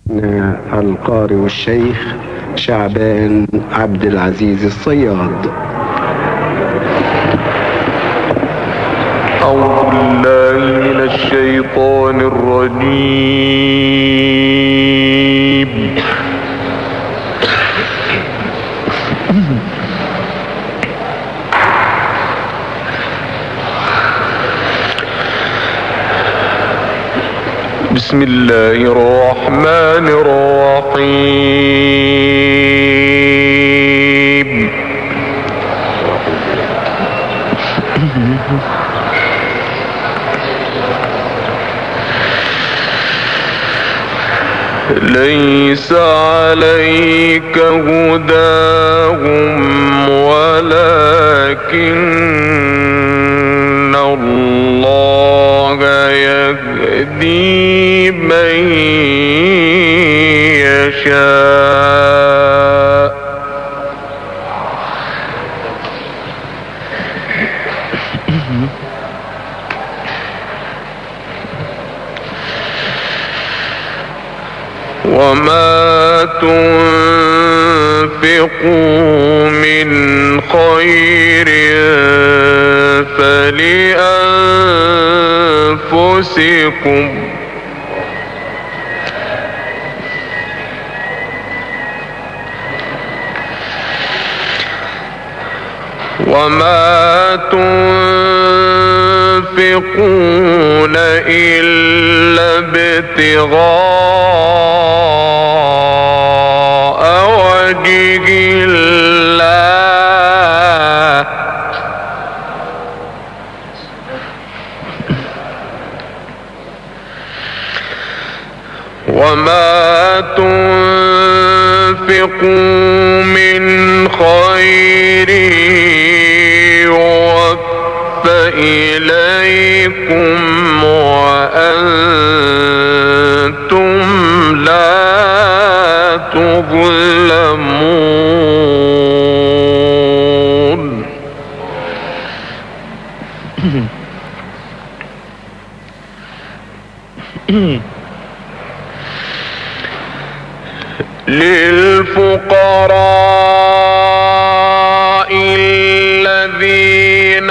القارئ والشيخ شعبان عبد العزيز الصياد. أعوذ بالله من الشيطان الرجيم. بسم الله الرحمن الرحيم. ليس عليك هداهم ولكن الله يهدي من يشاء. وما تنفقوا من خير فلأنفسكم وما تنفقون إلا ابتغاء وجه الله وما تنفقوا من خير يوفى إليكم وأنتم لا تظلمون. للفقراء الذين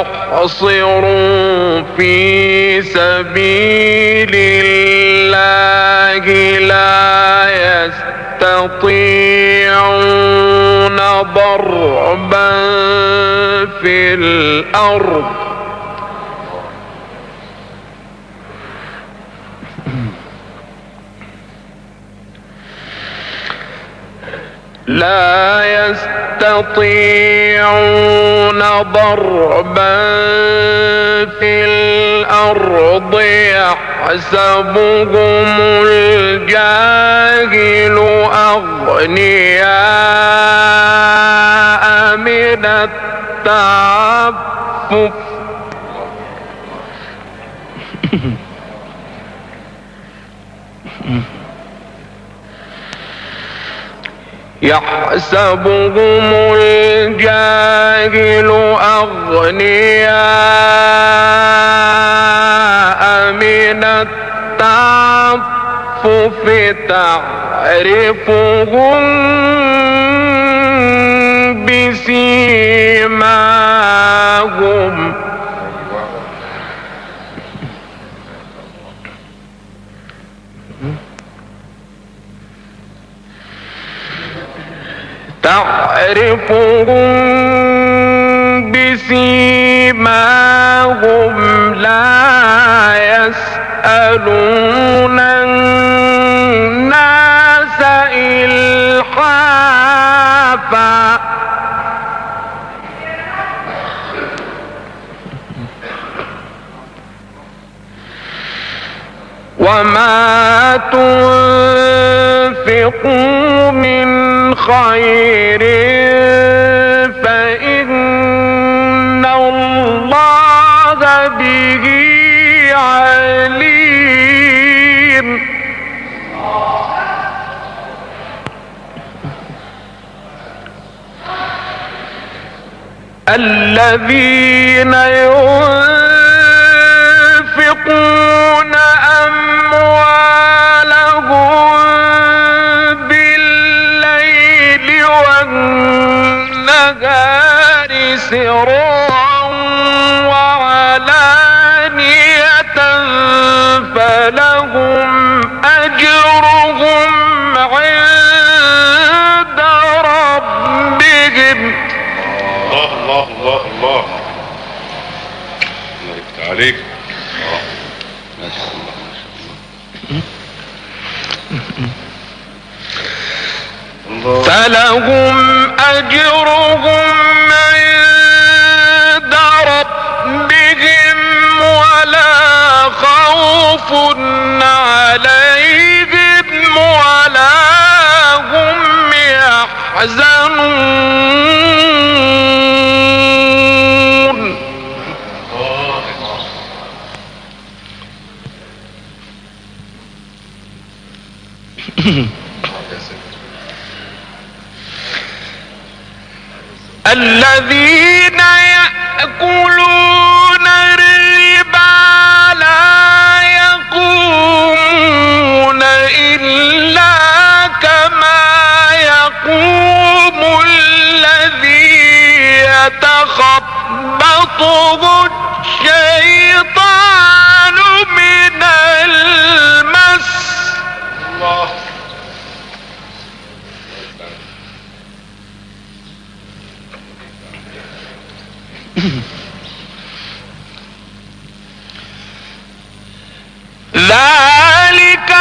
أحصروا في سبيل الله لا يستطيعون ضربا في الأرض يحسبهم الجاهل أغنياء من التعفف يحسبهم الجاهل أغنياء من التعفف تعرفهم بسيماهم لا يسألون الناس إلحافا وما تنفقوا من خير فإن الله به عليم. الذين ينفقون أموالهم فلهم أجرهم عند ربهم. الله الله الله الله بارك عليك. ما شاء الله ما شاء الله. فلهم أجرهم عند ربهم ولا خوف عليهم ولا هم يحزنون. الذين يأكلون الربا لا يقومون إلا كما يقوم الذي يتخبطه الشيطان من المس. الله. ذلك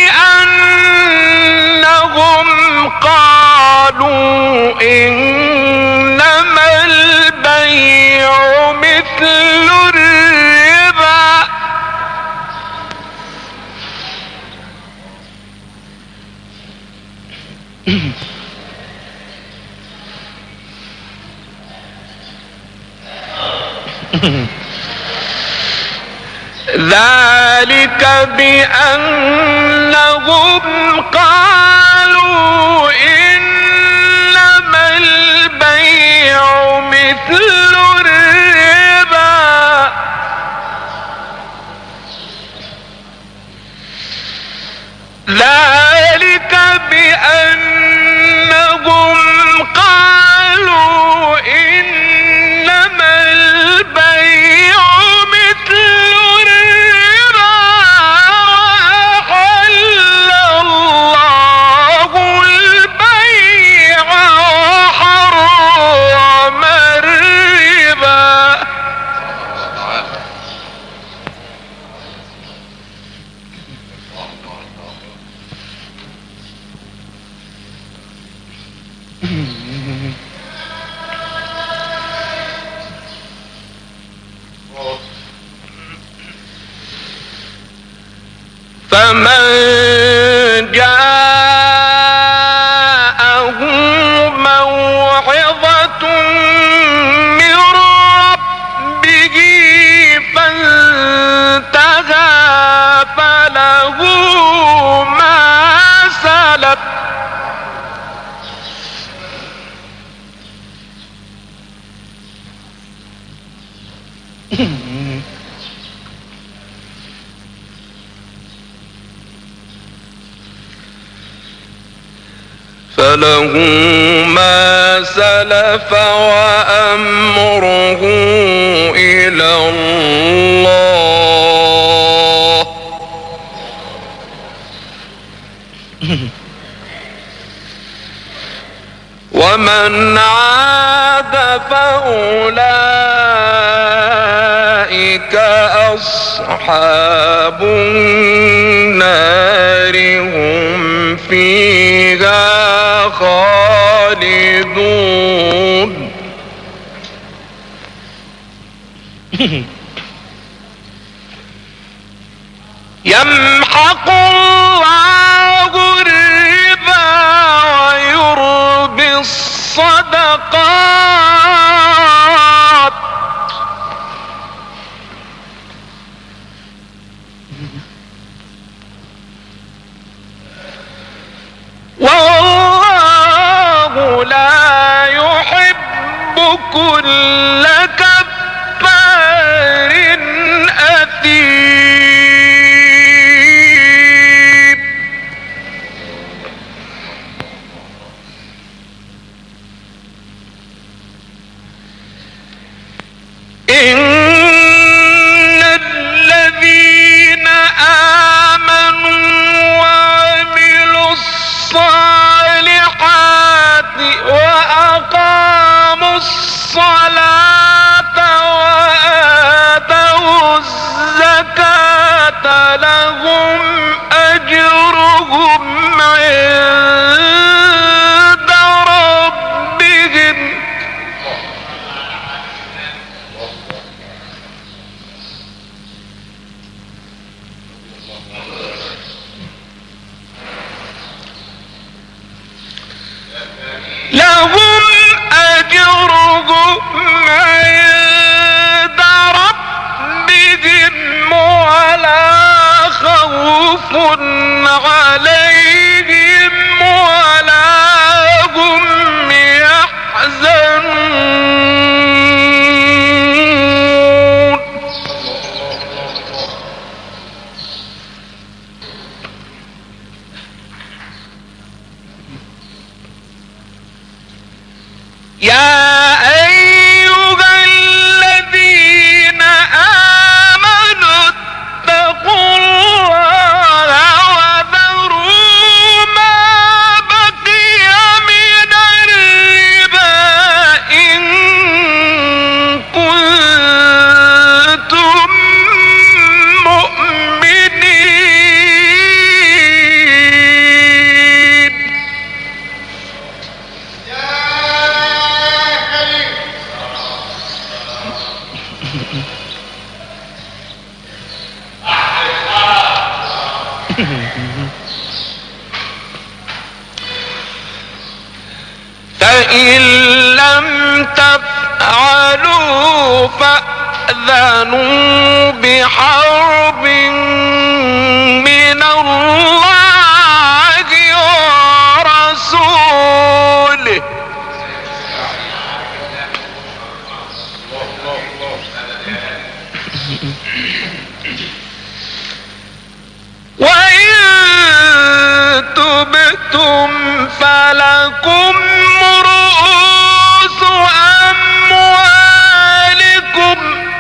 بأنهم قالوا إنما البيع مثل الربا ذلك بأنهم قالوا إنما البيع مثل الربا ذلك بأنهم قالوا إنما البيع مثل الربا وأحل الله البيع وحرم الربا. فمن جاءه موعظة من ربه فانتهى فله ما سلف فله ما سلف وأمره إلى الله. ومن عاد فأولئك أصحاب النار هم فيها خالدون. يمحق الله الربا ويربي الصدقات والله لا يحب كل كفار أثيم. إن الذين عليهم ولا هم يحزنون يا أيها الذين آمنوا اتقوا الله وذروا ما بقي من الربا إن كنتم مؤمنين فإن لم تفعلوا فأذنوا بحرب من الله ورسوله وإن تبتم فلكم رؤوس أموالكم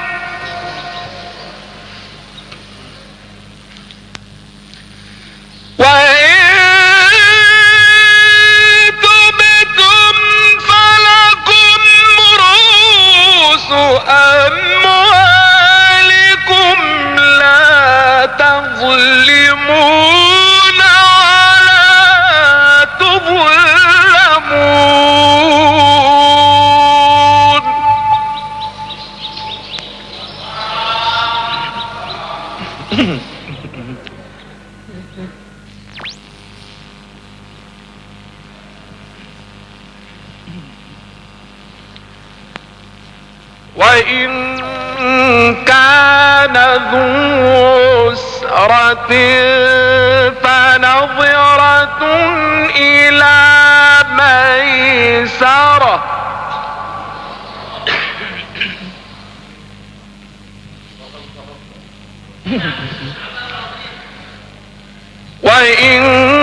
لا تظلمون ولا تظلمون وإن كان ذو عسرة فنظرة إلى ميسرة وإن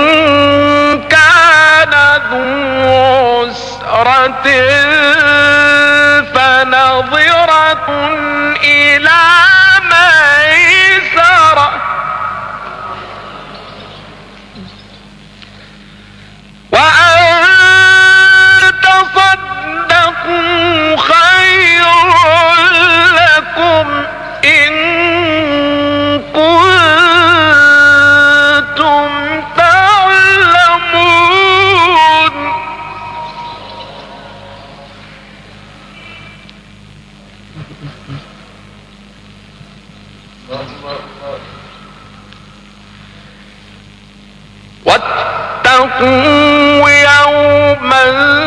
كان ذو عسرة فنظرة إلى ميسرة وأن تصدقوا خير لكم إن كنتم تعلمون واتقوا يوما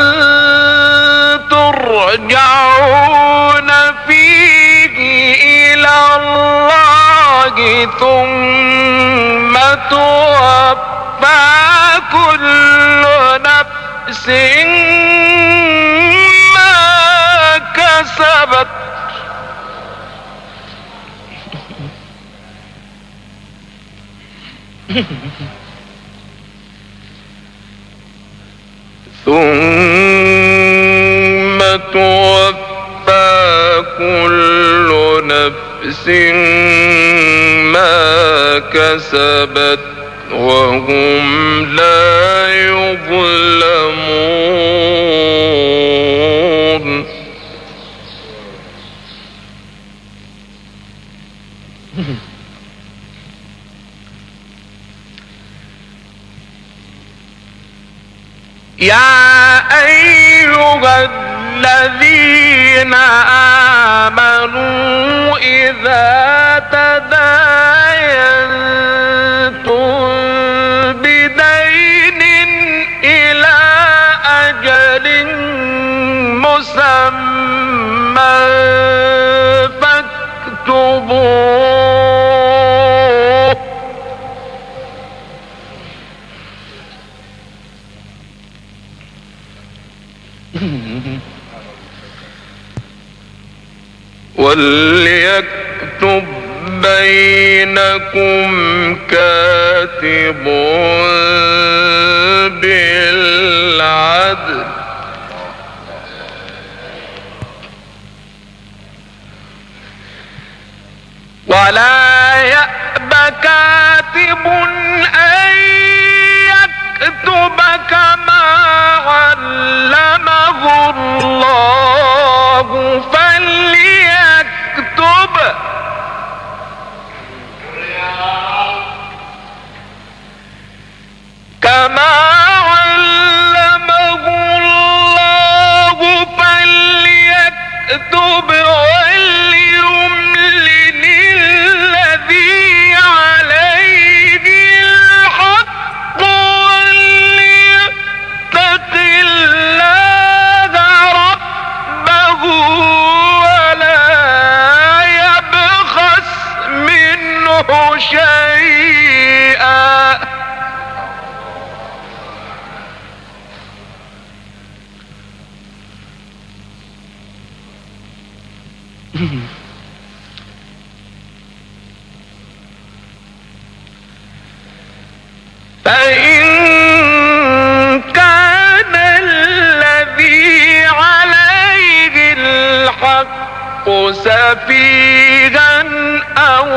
ترجعون فيه إلى الله ثم توفى كل نفس ما كسبت ثم توفى كل نفس ما كسبت وهم لا يظلمون يا أيها الذين آمنوا إذا تداينتم بدين إلى أجل مسمى فاكتبوه وليكتب بينكم كاتب بالعدل ولا يأب كاتب أن يكتب كما علمه الله فليكتب كما علمه الله فليكتب وليملل الذي عليه الحق وليتق الله ربه ولا يبخس منه شيئا فإن كان الذي عليه الحق سفيها أو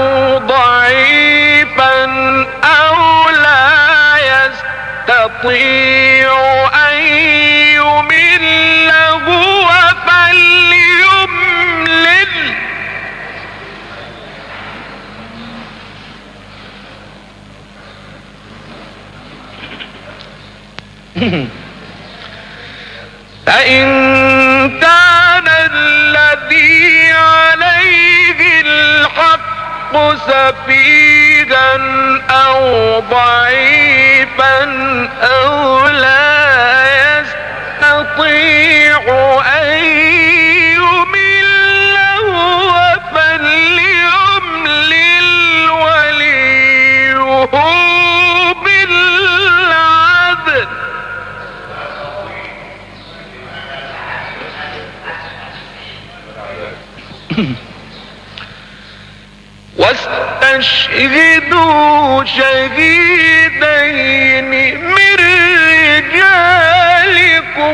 ضعيفا أو لا يستطيع أن يمل هو فليملل فإن كان الذي عليه الحق سفيها أو ضعيفا أو لا يستطيع أن يمل هو فليملل وليه بالعدل واستشهدوا شهيدين من رجالكم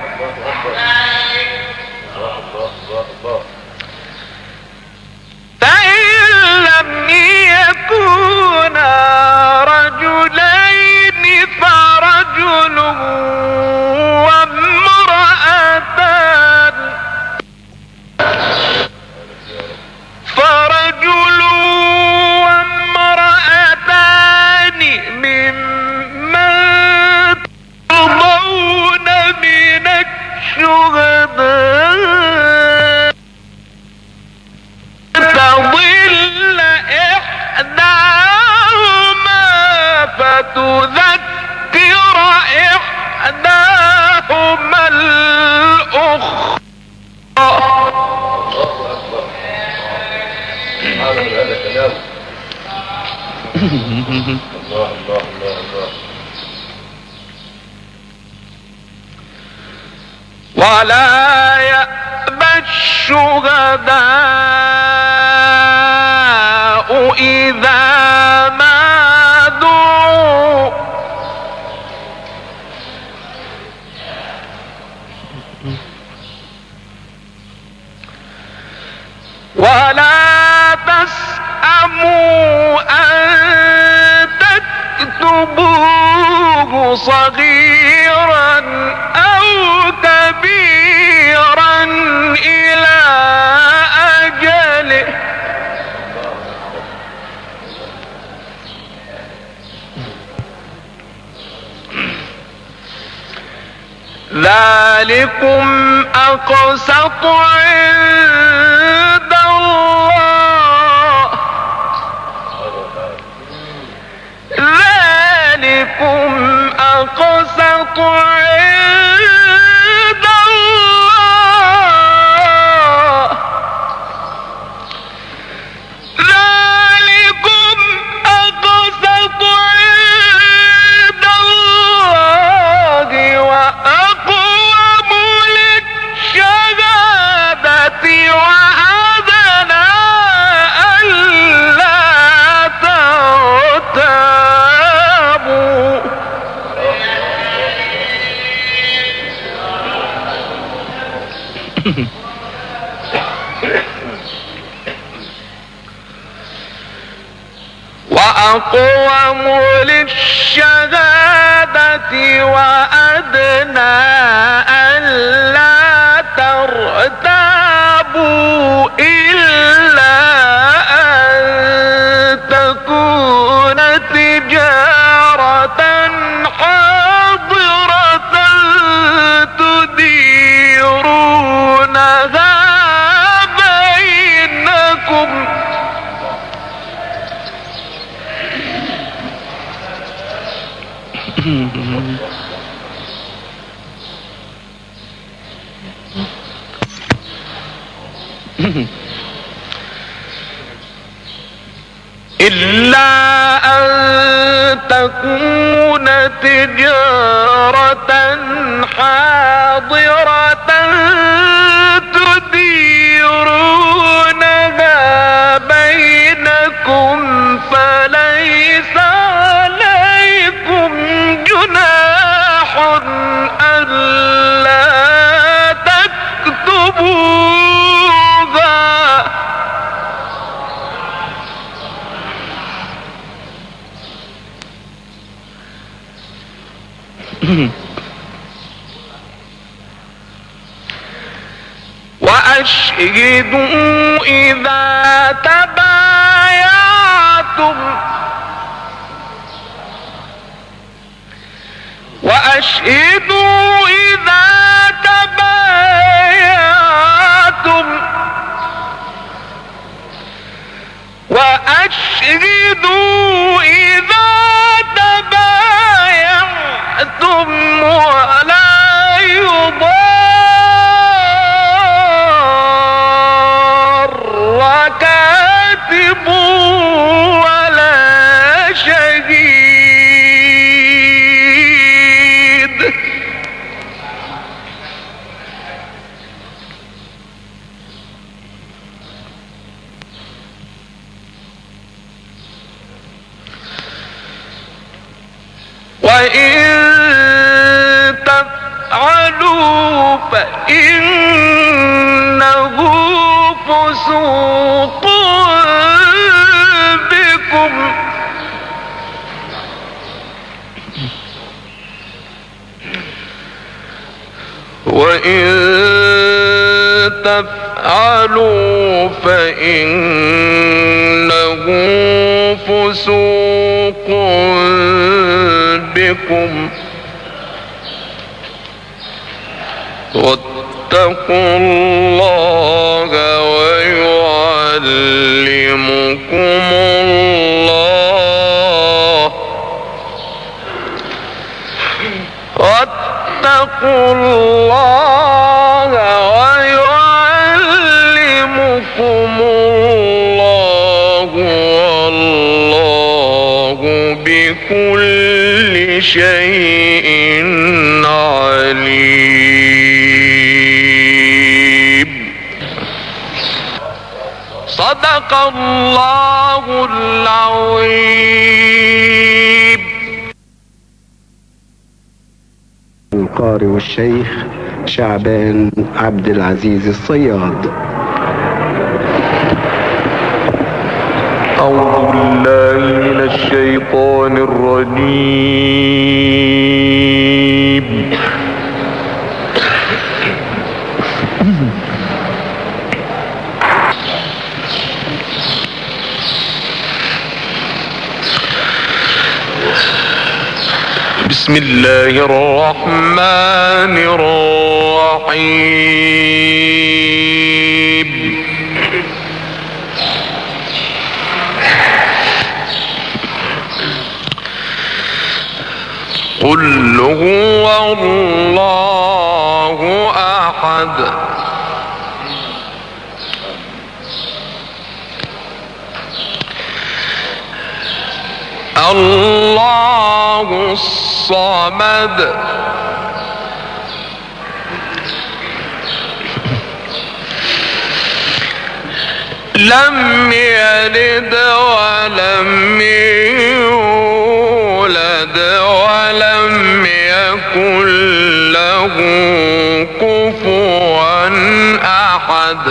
فإن لم يكونا رجلين فرجل وامرأتان ممن ترضون من الشهداء تضل إحداهما فتذكر إحداهما الأخرى ولا يأبى الشهداء إذا ما دعوا ولا تسأموا أن تكتبوه صغيرا أو كبيرا إلى أجله ذلكم أقسط عند الله ذلكم أقسط عند الله ذلكم أقسط عند الله وأقوم أقوم للشهادة وأدنى ألا ترتابوا إلا أن تكون تجارة حاضرة تديرونها بينكم إلا أن تكون تجارة حاضرة تديرونها بينكم فليس عليكم جناح ألا تكتبوها وأشهدوا إذا تبايعتم وأشهدوا إذا تبايعتم وأشهدوا إذا تبايعتم ولا يضار كاتب ولا شهيد وإن تفعلوا فإنه فسوق بكم وإن تفعلوا فإنه فسوق بكم واتقوا الله ويعلمكم الله واتقوا الله ويعلمكم الله والله بكل شيء عليم. صدق الله العظيم. القارئ والشيخ شعبان عبد العزيز الصياد. أعوذ بالله من الشيطان الرجيم. بسم الله الرحمن الرحيم. قل هو الله أحد الله الصمد لم يلد ولم يولد ولم يكن له كفوا أحد.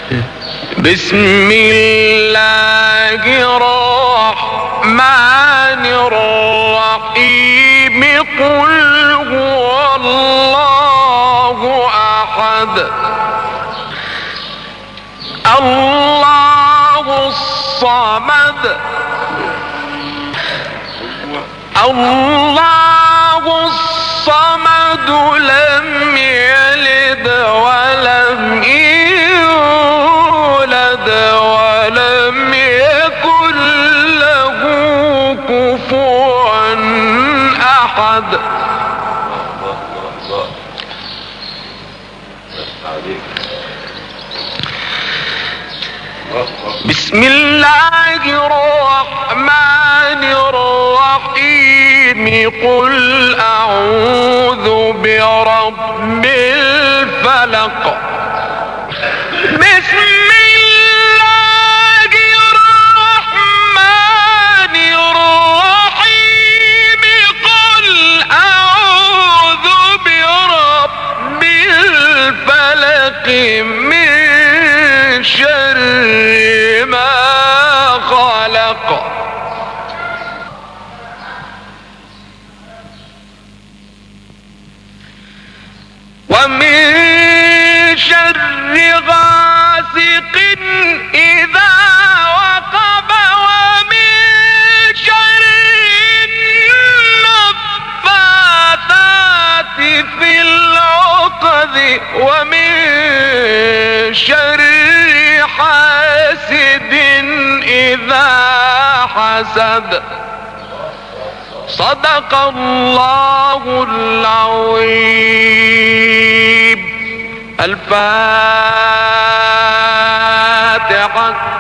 بسم الله الرحمن الرحيم قل هو الله أحد الله الصمد الله الصمد لم يلد ولم يولد ولم يكن له كفوا أحد. بسم الله الرحمن الرحيم قل أعوذ برب الفلق. بسم الله الرحمن الرحيم قل أعوذ برب الفلق من شر ما خلق ومن شر غاسق إذا وقب ومن شر النفاثات في العقد ومن شر حاسد إذا حسد. صدق الله العظيم. الفاتحة.